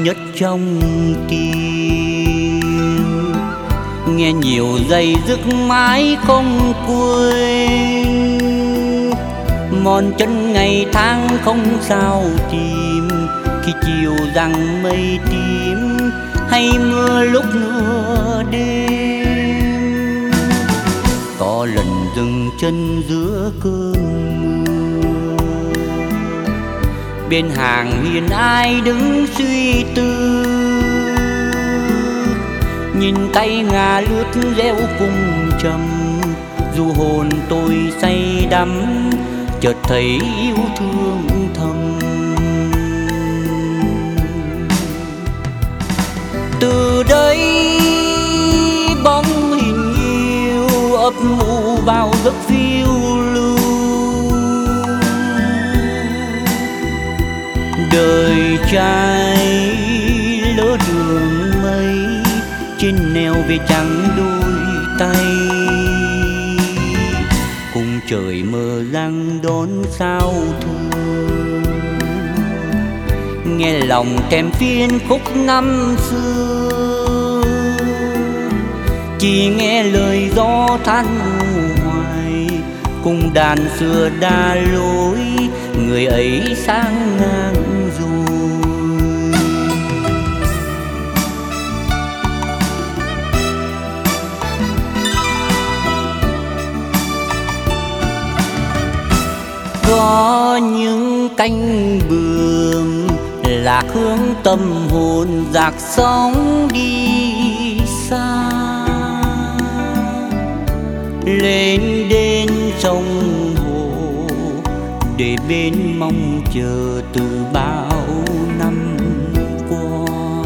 nhất trong tim. Nghe nhiều giây dứt mãi không quên, mòn chân ngày tháng không sao tìm. Khi chiều giăng mây tím hay mưa lúc nửa đêm, có lần dừng chân giữa cơn mưa. Bên hàng hiên ai đứng suy tư, nhìn tay ngả lướt reo cùng trầm. Dù hồn tôi say đắm, chợt thấy yêu thương thầm. Từ đây bóng hình yêu ấp ủ vào giấc phiêu lưu. Đời trai lỡ đường mây, trên nẻo về chẳng đôi tay. Cùng trời mờ răng đón sao thương, nghe lòng thèm phiên khúc năm xưa. Chỉ nghe lời gió than hoài, cùng đàn xưa đa lối. Người ấy sang ngang rồi. Có những cánh bướm lạc hướng tâm hồn dạt sóng đi xa, lên đến sông hồ để bên mong chờ từ bao năm qua.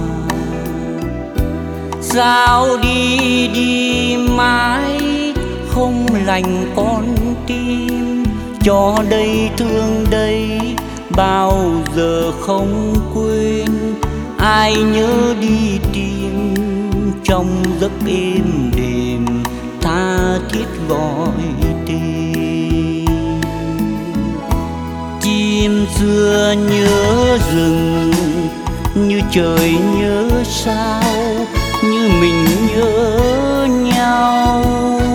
Sao đi đi mãi không lành con tim, cho đây thương đây bao giờ không quên. Ai nhớ đi tìm trong giấc êm đềm, tha thiết gọi tên. Chim xưa nhớ rừng, như trời nhớ sao, như mình nhớ nhau.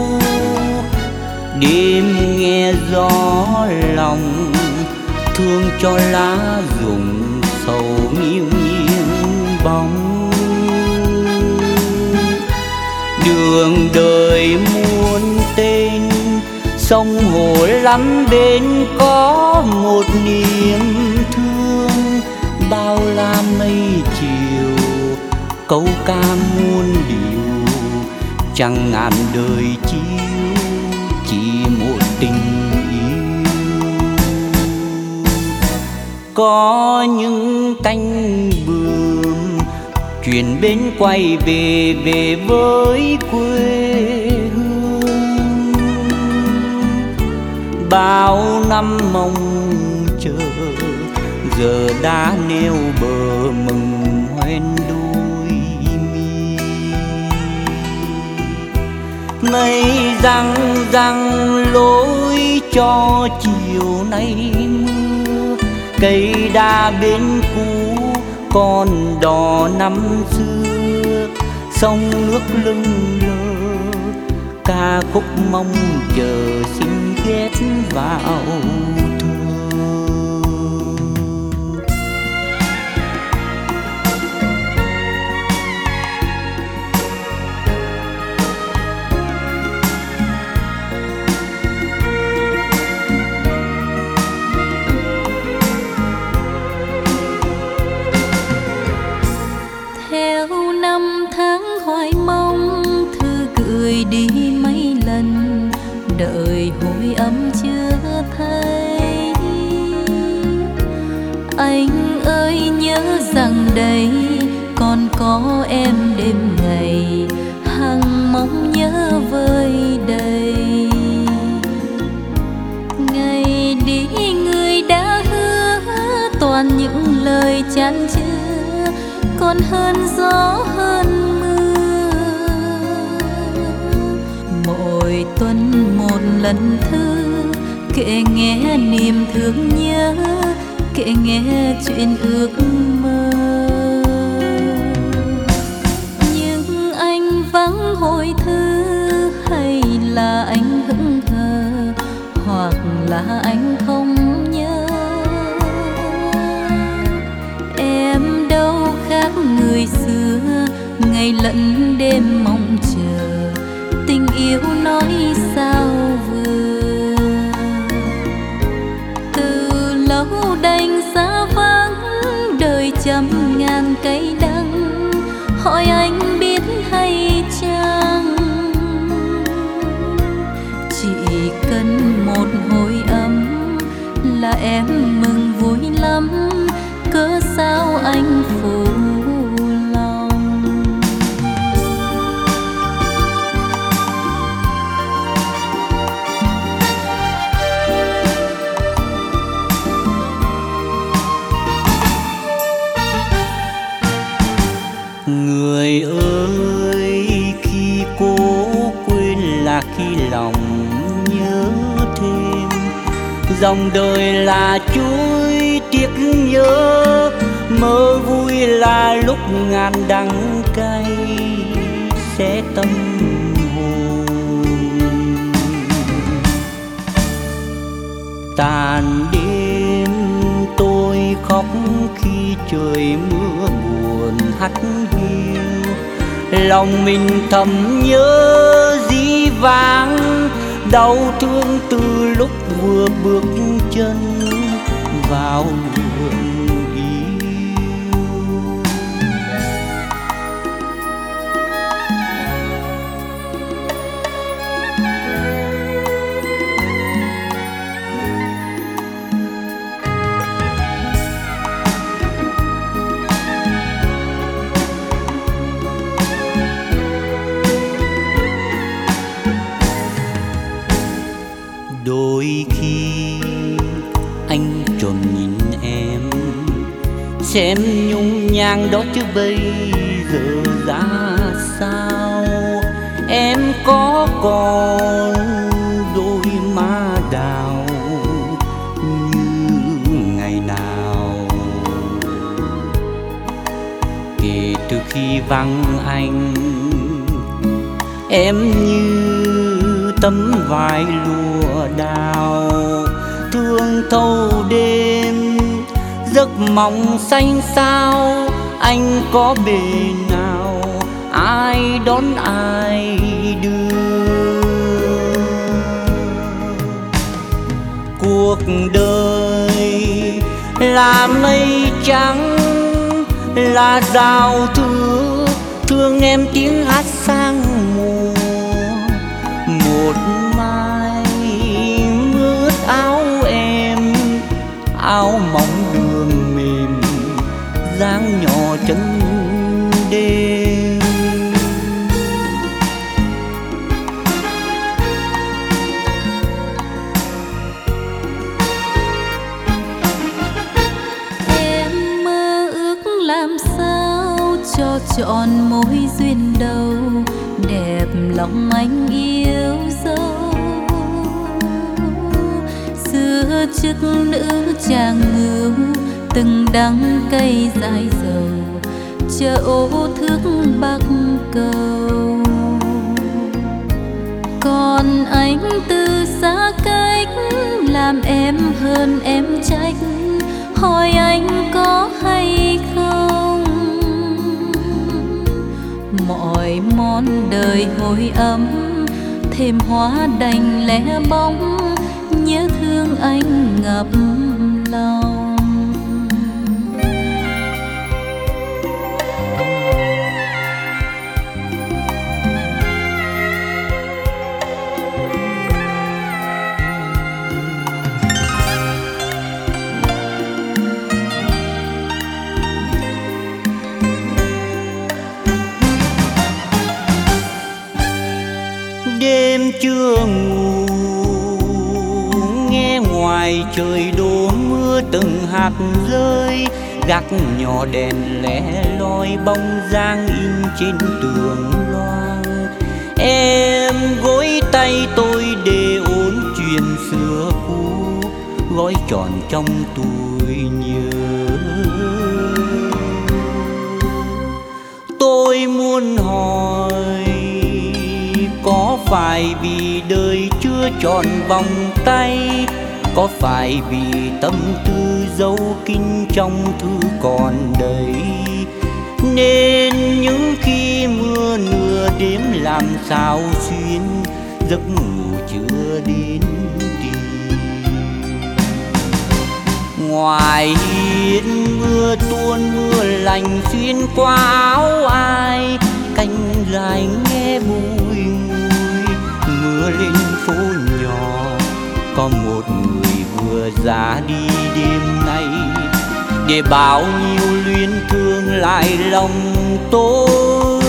Đêm nghe gió lòng, thương cho lá rụng sầu nghiêng nghiêng bóng. Đường đời muôn tên, sông hồ lắm bên có một niềm thương. Bao la mây chiều, câu ca muôn điều, chẳng ngàn đời chiếu, chỉ một tình yêu. Có những cánh bướm chuyển bến quay về, về với quê hương. Bao năm mong chờ, giờ đã neo bờ mừng hoen đôi mi. Mây răng răng lối cho chiều nay mưa, cây đa bên cũ con đò năm xưa. Sông nước lưng lơ, ca khúc mong chờ xin ghét vào thơ. Đi mấy lần đợi hồi âm chưa thấy. Anh ơi nhớ rằng đây còn có em đêm ngày, hằng mong nhớ vơi đầy. Ngày đi người đã hứa toàn những lời chan chứa, còn hơn gió hơn mỗi tuần một lần thư, kể nghe niềm thương nhớ, kể nghe chuyện ước mơ. hồi thứ, hay là anh hững hờ, hoặc là anh không nhớ. Em đâu khác người xưa, ngày lẫn đêm mong chờ, tình yêu nói sao vừa. Từ lâu đành xa vắng, đời trăm ngàn cây đắng, hỏi anh biết hay chăng? Chỉ cần một hồi ấm là em mừng vui lắm, cớ sao anh phụ lòng. Người ơi, khi cố quên là khi lòng nhớ thêm, dòng đời là chuối tiếc nhớ, mơ vui là lúc ngàn đắng cay sẽ tâm hồn. Tàn đêm tôi khóc khi trời mưa buồn hắt hiu, lòng mình thầm nhớ dĩ vãng, đau thương từ lúc vừa bước chân vào đường yêu. Đôi khi anh trộm nhìn em, xem nhung nhang đó chứ bây giờ ra sao. Em có còn đôi má đào như ngày nào? Kể từ khi vắng anh, em như tấm vải lụa đào, thương thâu đêm giấc mộng xanh sao. Anh có bề nào, ai đón ai đưa? Cuộc đời là mây trắng, là giao thừa, thương em tiếng hát sang mùa. Một mai mướt áo em, áo mỏng đường mềm, dáng nhỏ chân đêm. Em mơ ước làm sao cho trọn mối duyên đầu, đẹp lòng anh yêu dấu. Xưa chức nữ chàng ngưu, từng đắng cây dại dầu, chờ ô thước bắc cầu. Còn anh từ xa cách, làm em hơn em trách, hỏi anh có hay không? Mọi món đời hồi ấm, thêm hóa đành lẻ bóng, nhớ thương anh ngập lòng. Đêm chưa ngủ, nghe ngoài trời đổ mưa từng hạt rơi, gác nhỏ đèn lẻ loi bóng dáng in trên tường loang. Em gối tay tôi để ôn chuyện xưa cũ, gói tròn trong tôi nhớ. Tôi muốn hỏi phải vì đời chưa tròn vòng tay, có phải vì tâm tư dấu kín trong thư còn đầy, nên những khi mưa nửa đêm làm sao xuyên giấc ngủ chưa đến tìm. Ngoài hiên mưa tuôn mưa lành xuyên qua áo ai, cánh lại nghe bùi ngùi. Mưa lên phố nhỏ có một người vừa ra đi đêm nay, để bao nhiêu luyến thương lại lòng tôi.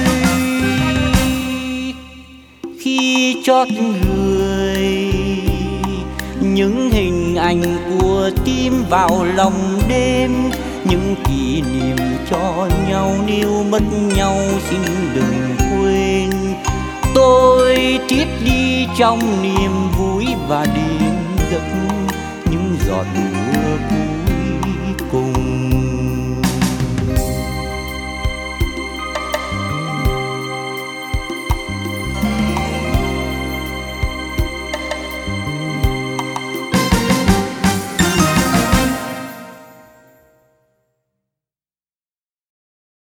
Khi chót người những hình ảnh của tim vào lòng đêm, những kỷ niệm cho nhau níu mất nhau xin đừng quên. Tôi thiếp đi trong niềm vui và đêm giấc những giọt mưa cuối.